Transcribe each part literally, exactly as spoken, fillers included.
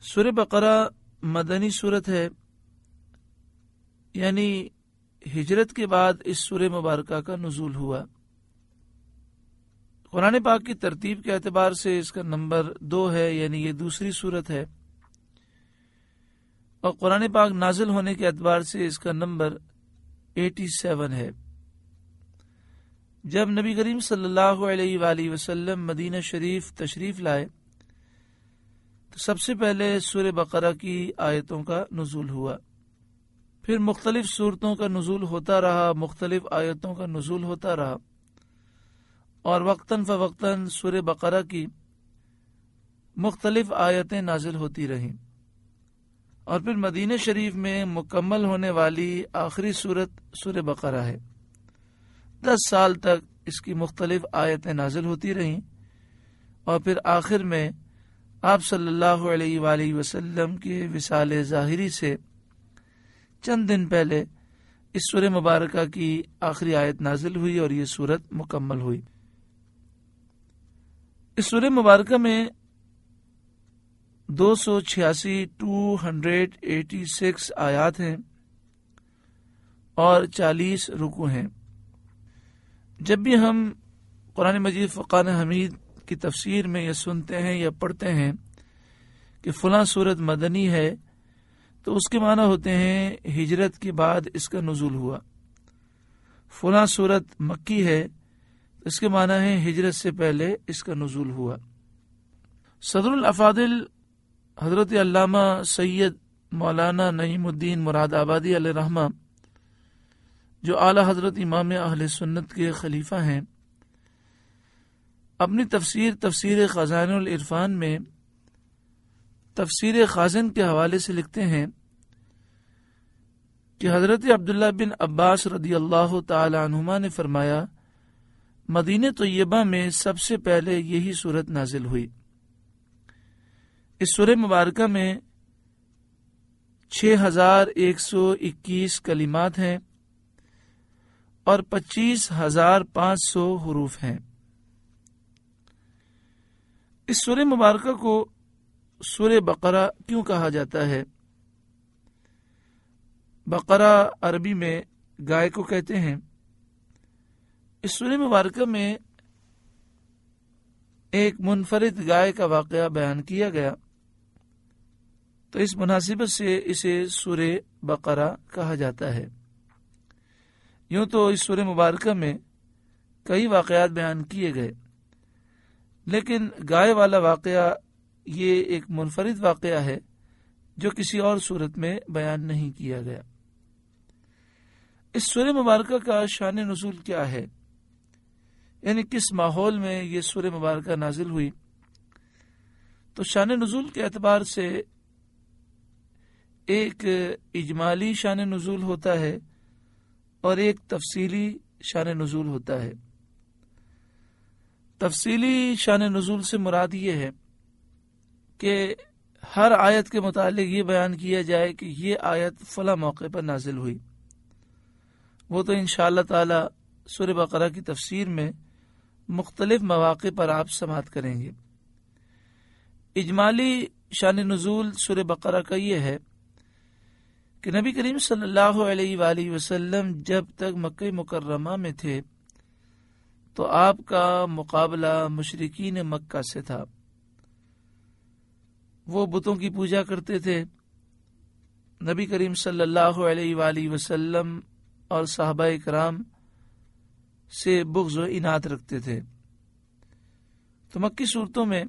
سورہ بقرہ مدنی سورت ہے، یعنی ہجرت کے بعد اس سورہ مبارکہ کا نزول ہوا۔ قرآن پاک کی ترتیب کے اعتبار سے اس کا نمبر دو ہے، یعنی یہ دوسری سورت ہے، اور قرآن پاک نازل ہونے کے اعتبار سے اس کا نمبر ایٹی سیون ہے۔ جب نبی کریم صلی اللہ علیہ وآلہ وسلم مدینہ شریف تشریف لائے تو سب سے پہلے سورہ بقرہ کی آیتوں کا نزول ہوا، پھر مختلف سورتوں کا نزول ہوتا رہا، مختلف آیتوں کا نزول ہوتا رہا، اور وقتاً فوقتاً سورہ بقرہ کی مختلف آیتیں نازل ہوتی رہیں، اور پھر مدینہ شریف میں مکمل ہونے والی آخری سورت سورہ بقرہ ہے۔ دس سال تک اس کی مختلف آیتیں نازل ہوتی رہیں، اور پھر آخر میں آپ صلی اللہ علیہ وآلہ وسلم کے وصال ظاہری سے چند دن پہلے اس سورہ مبارکہ کی آخری آیت نازل ہوئی اور یہ سورت مکمل ہوئی۔ اس سورہ مبارکہ میں دو سو چھیاسی ٹو ہنڈریڈ ایٹی سکس آیات ہیں اور چالیس رکوع ہیں۔ جب بھی ہم قرآن مجید فرقان حمید کی تفسیر میں یہ سنتے ہیں یا پڑھتے ہیں کہ فلاں سورت مدنی ہے، تو اس کے معنی ہوتے ہیں ہجرت کے بعد اس کا نزول ہوا۔ فلاں سورت مکی ہے، اس کے معنی ہے ہجرت سے پہلے اس کا نزول ہوا۔ صدر الافاضل حضرت علامہ سید مولانا نعیم الدین مراد آبادی علیہ رحمہ، جو اعلی حضرت امام اہل سنت کے خلیفہ ہیں، اپنی تفسیر تفسیر خزائن العرفان میں تفسیر خازن کے حوالے سے لکھتے ہیں کہ حضرت عبداللہ بن عباس رضی اللہ تعالی عنہما نے فرمایا، مدینہ طیبہ میں سب سے پہلے یہی سورت نازل ہوئی۔ اس سورہ مبارکہ میں چھ ہزار ایک سو اکیس کلمات ہیں اور پچیس ہزار پانچ سو حروف ہیں۔ اس سورہ مبارکہ کو سورہ بقرہ کیوں کہا جاتا ہے؟ بقرہ عربی میں گائے کو کہتے ہیں۔ اس سورہ مبارکہ میں ایک منفرد گائے کا واقعہ بیان کیا گیا، تو اس مناسبت سے اسے سورہ بقرہ کہا جاتا ہے۔ یوں تو اس سورہ مبارکہ میں کئی واقعات بیان کیے گئے، لیکن گائے والا واقعہ یہ ایک منفرد واقعہ ہے جو کسی اور صورت میں بیان نہیں کیا گیا۔ اس سورہ مبارکہ کا شان نزول کیا ہے، یعنی کس ماحول میں یہ سورہ مبارکہ نازل ہوئی؟ تو شان نزول کے اعتبار سے ایک اجمالی شان نزول ہوتا ہے اور ایک تفصیلی شان نزول ہوتا ہے۔ تفصیلی شان نزول سے مراد یہ ہے کہ ہر آیت کے متعلق یہ بیان کیا جائے کہ یہ آیت فلاں موقع پر نازل ہوئی۔ وہ تو انشاءاللہ تعالی سورہ بقرہ کی تفسیر میں مختلف مواقع پر آپ سماعت کریں گے۔ اجمالی شان نزول سورہ بقرہ کا یہ ہے کہ نبی کریم صلی اللہ علیہ وآلہ وسلم جب تک مکہ مکرمہ میں تھے تو آپ کا مقابلہ مشرکین مکہ سے تھا۔ وہ بتوں کی پوجا کرتے تھے، نبی کریم صلی اللہ علیہ وآلہ وسلم اور صحابہ کرام سے بغض و عناد رکھتے تھے۔ تو مکی صورتوں میں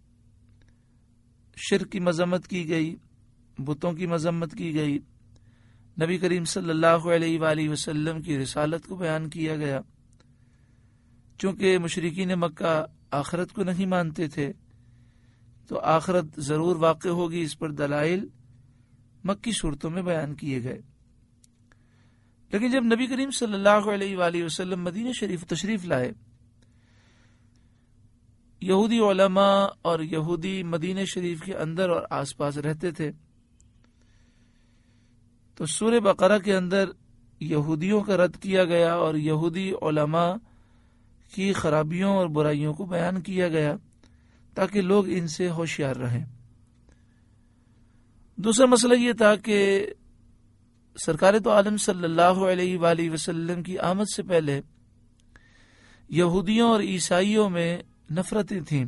شرک کی مذمت کی گئی، بتوں کی مذمت کی گئی، نبی کریم صلی اللہ علیہ وآلہ وسلم کی رسالت کو بیان کیا گیا۔ چونکہ مشرکین مکہ آخرت کو نہیں مانتے تھے تو آخرت ضرور واقع ہوگی، اس پر دلائل مکی صورتوں میں بیان کیے گئے۔ لیکن جب نبی کریم صلی اللہ علیہ وآلہ وسلم مدینہ شریف تشریف لائے، یہودی علماء اور یہودی مدینہ شریف کے اندر اور آس پاس رہتے تھے، تو سورہ بقرہ کے اندر یہودیوں کا رد کیا گیا اور یہودی علماء کی خرابیوں اور برائیوں کو بیان کیا گیا تاکہ لوگ ان سے ہوشیار رہیں۔ دوسرا مسئلہ یہ تھا کہ سرکار تو عالم صلی اللہ علیہ وآلہ وسلم کی آمد سے پہلے یہودیوں اور عیسائیوں میں نفرتیں تھیں،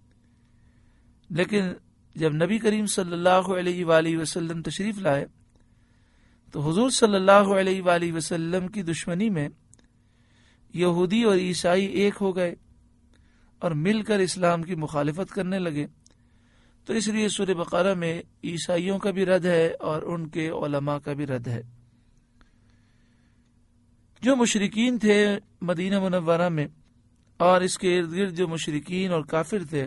لیکن جب نبی کریم صلی اللہ علیہ وآلہ وسلم تشریف لائے تو حضور صلی اللہ علیہ وآلہ وسلم کی دشمنی میں یہودی اور عیسائی ایک ہو گئے اور مل کر اسلام کی مخالفت کرنے لگے. تو اس لیے سورہ بقرہ میں عیسائیوں کا بھی رد ہے اور ان کے علماء کا بھی رد ہے. جو مشرکین تھے مدینہ منورہ میں اور اس کے ارد گرد جو مشرکین اور کافر تھے،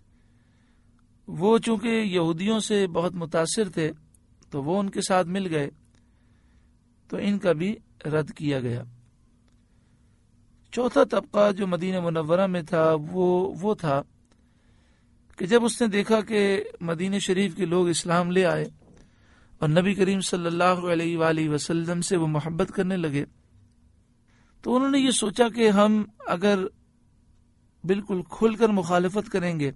وہ چونکہ یہودیوں سے بہت متاثر تھے تو وہ ان کے ساتھ مل گئے، تو ان کا بھی رد کیا گیا. چوتھا طبقہ جو مدینہ منورہ میں تھا وہ وہ تھا کہ جب اس نے دیکھا کہ مدینہ شریف کے لوگ اسلام لے آئے اور نبی کریم صلی اللہ علیہ وآلہ وسلم سے وہ محبت کرنے لگے، تو انہوں نے یہ سوچا کہ ہم اگر بالکل کھل کر مخالفت کریں گے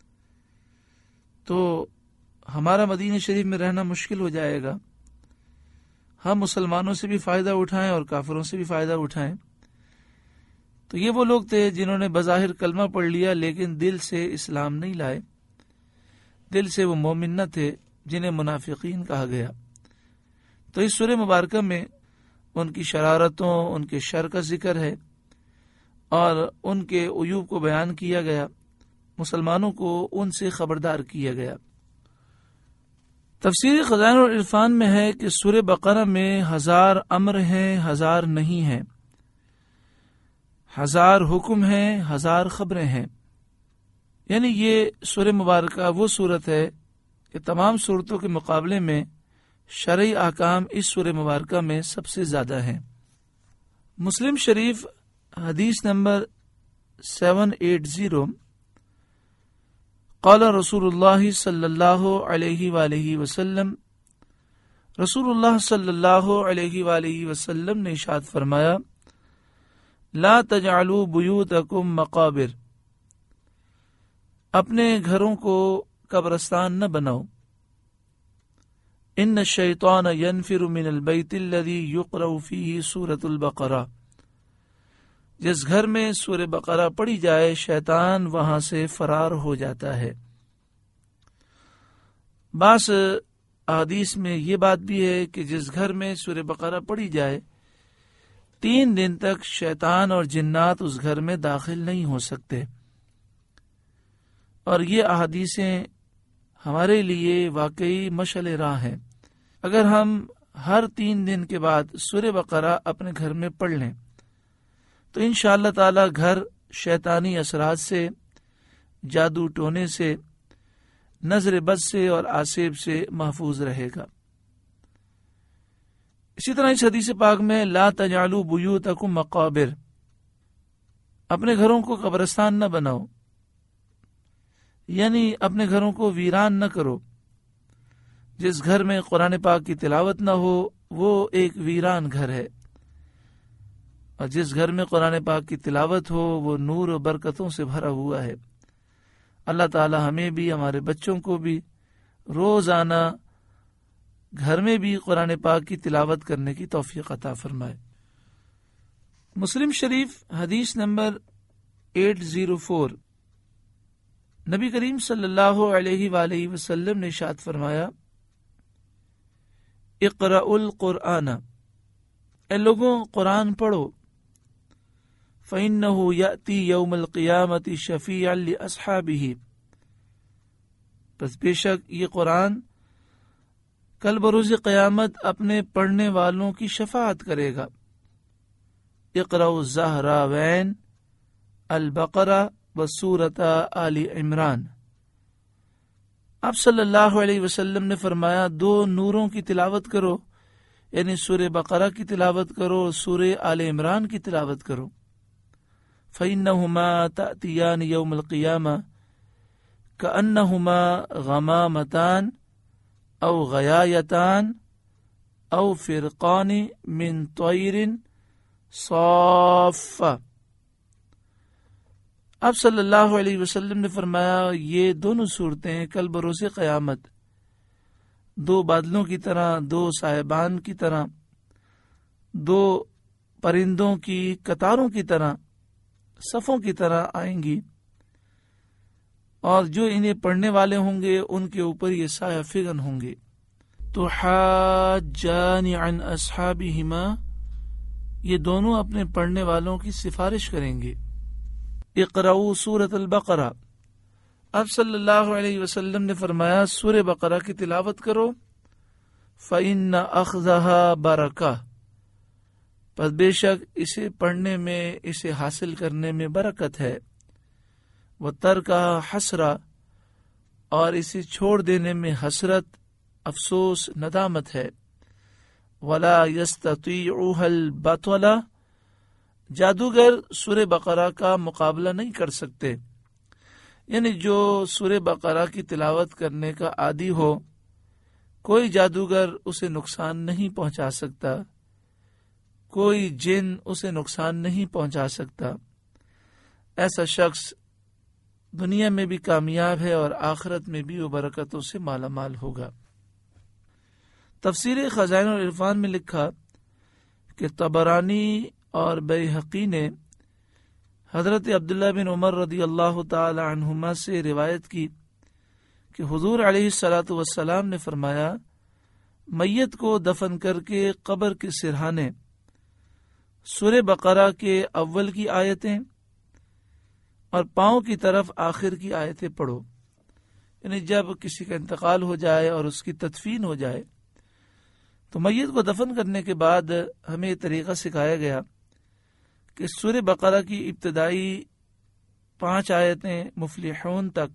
تو ہمارا مدینہ شریف میں رہنا مشکل ہو جائے گا. ہم مسلمانوں سے بھی فائدہ اٹھائیں اور کافروں سے بھی فائدہ اٹھائیں. تو یہ وہ لوگ تھے جنہوں نے بظاہر کلمہ پڑھ لیا لیکن دل سے اسلام نہیں لائے، دل سے وہ مومن نہ تھے، جنہیں منافقین کہا گیا. تو اس سورہ مبارکہ میں ان کی شرارتوں، ان کے شر کا ذکر ہے اور ان کے عیوب کو بیان کیا گیا، مسلمانوں کو ان سے خبردار کیا گیا. تفسیر خزائن العرفان میں ہے کہ سورہ بقرہ میں ہزار امر ہیں، ہزار نہیں ہیں، ہزار حکم ہیں، ہزار خبریں ہیں. یعنی یہ سورہ مبارکہ وہ صورت ہے کہ تمام صورتوں کے مقابلے میں شرعی احکام اس سورہ مبارکہ میں سب سے زیادہ ہیں. مسلم شریف حدیث نمبر سیون ایٹ زیرو، قال رسول اللہ صلی اللہ علیہ وآلہ وسلم، رسول اللہ صلی اللہ علیہ وآلہ وسلم نے ارشاد فرمایا، لا تجعلوا بیوتکم مقابر، اپنے گھروں کو قبرستان نہ بناؤ. ان الشیطان ینفر من البیت الذی یقرأ فیہ سورۃ البقرہ، جس گھر میں سورہ بقرہ پڑھی جائے شیطان وہاں سے فرار ہو جاتا ہے. بعض احادیث میں یہ بات بھی ہے کہ جس گھر میں سورہ بقرہ پڑھی جائے تین دن تک شیطان اور جنات اس گھر میں داخل نہیں ہو سکتے. اور یہ احادیثیں ہمارے لیے واقعی مشعل راہ ہیں. اگر ہم ہر تین دن کے بعد سورہ بقرہ اپنے گھر میں پڑھ لیں تو انشاءاللہ تعالی گھر شیطانی اثرات سے، جادو ٹونے سے، نظر بد سے اور آسیب سے محفوظ رہے گا. اسی طرح اس حدیث پاک میں لا تجعلوا بیوتکم مقابر، اپنے گھروں کو قبرستان نہ بناؤ، یعنی اپنے گھروں کو ویران نہ کرو. جس گھر میں قرآن پاک کی تلاوت نہ ہو وہ ایک ویران گھر ہے، اور جس گھر میں قرآن پاک کی تلاوت ہو وہ نور و برکتوں سے بھرا ہوا ہے. اللہ تعالی ہمیں بھی، ہمارے بچوں کو بھی روزانہ گھر میں بھی قرآن پاک کی تلاوت کرنے کی توفیق عطا فرمائے. مسلم شریف حدیث نمبر ایٹ زیرو فور، نبی کریم صلی اللہ علیہ وآلہ وسلم نے ارشاد فرمایا، اقرأوا القرآن، اے لوگوں قرآن پڑھو، فَإِنَّهُ يَأْتِي يَوْمَ الْقِيَامَةِ شَفِيعًا لِأَصْحَابِهِ، پس بے شک یہ قرآن کل بروز قیامت اپنے پڑھنے والوں کی شفاعت کرے گا. اقرأوا الزہراوین، البقرہ وسورۃ آل عمران. آپ صلی اللہ علیہ وسلم نے فرمایا دو نوروں کی تلاوت کرو، یعنی سورہ بقرہ کی تلاوت کرو، سورہ آل عمران کی تلاوت کرو. فَإِنَّهُمَا تَأْتِيَانِ يَوْمَ الْقِيَامَةِ كَأَنَّهُمَا غَمَامَتَانِ او غیایتان او فرقان من طیر صافہ. آپ صلی اللہ علیہ وسلم نے فرمایا یہ دونوں صورتیں کل بروز قیامت دو بادلوں کی طرح، دو صاحبان کی طرح، دو پرندوں کی قطاروں کی طرح، صفوں کی طرح آئیں گی، اور جو انہیں پڑھنے والے ہوں گے ان کے اوپر یہ سایہ فگن ہوں گے۔ تحاجان عن اصحابہما، یہ دونوں اپنے پڑھنے والوں کی سفارش کریں گے۔ اقرؤوا سورۃ البقرہ، اب صلی اللہ علیہ وسلم نے فرمایا سورہ بقرہ کی تلاوت کرو۔ فإن أخذها برکہ، پس بے شک اسے پڑھنے میں، اسے حاصل کرنے میں برکت ہے۔ وترکها حسرہ، اور اسے چھوڑ دینے میں حسرت، افسوس، ندامت ہے۔ ولا يستطيعها البطلہ، جادوگر سورہ بقرہ کا مقابلہ نہیں کر سکتے، یعنی جو سورہ بقرہ کی تلاوت کرنے کا عادی ہو، کوئی جادوگر اسے نقصان نہیں پہنچا سکتا، کوئی جن اسے نقصان نہیں پہنچا سکتا۔ ایسا شخص دنیا میں بھی کامیاب ہے اور آخرت میں بھی وہ برکتوں سے مالا مال ہوگا۔ تفسیر خزائن العرفان میں لکھا کہ طبرانی اور بیہقی نے حضرت عبداللہ بن عمر رضی اللہ تعالی عنہما سے روایت کی کہ حضور علیہ الصلاۃ والسلام نے فرمایا، میت کو دفن کر کے قبر کے سرہانے سورہ بقرہ کے اول کی آیتیں اور پاؤں کی طرف آخر کی آیتیں پڑھو، یعنی جب کسی کا انتقال ہو جائے اور اس کی تدفین ہو جائے تو میت کو دفن کرنے کے بعد ہمیں یہ طریقہ سکھایا گیا کہ سورہ بقرہ کی ابتدائی پانچ آیتیں مفلحون تک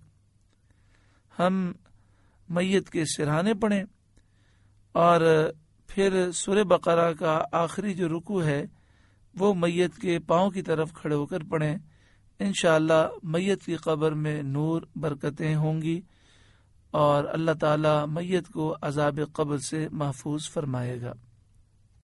ہم میت کے سرہانے پڑھیں، اور پھر سورہ بقرہ کا آخری جو رکوع ہے وہ میت کے پاؤں کی طرف کھڑے ہو کر پڑھیں۔ انشاءاللہ میت کی قبر میں نور، برکتیں ہوں گی اور اللہ تعالی میت کو عذاب قبر سے محفوظ فرمائے گا۔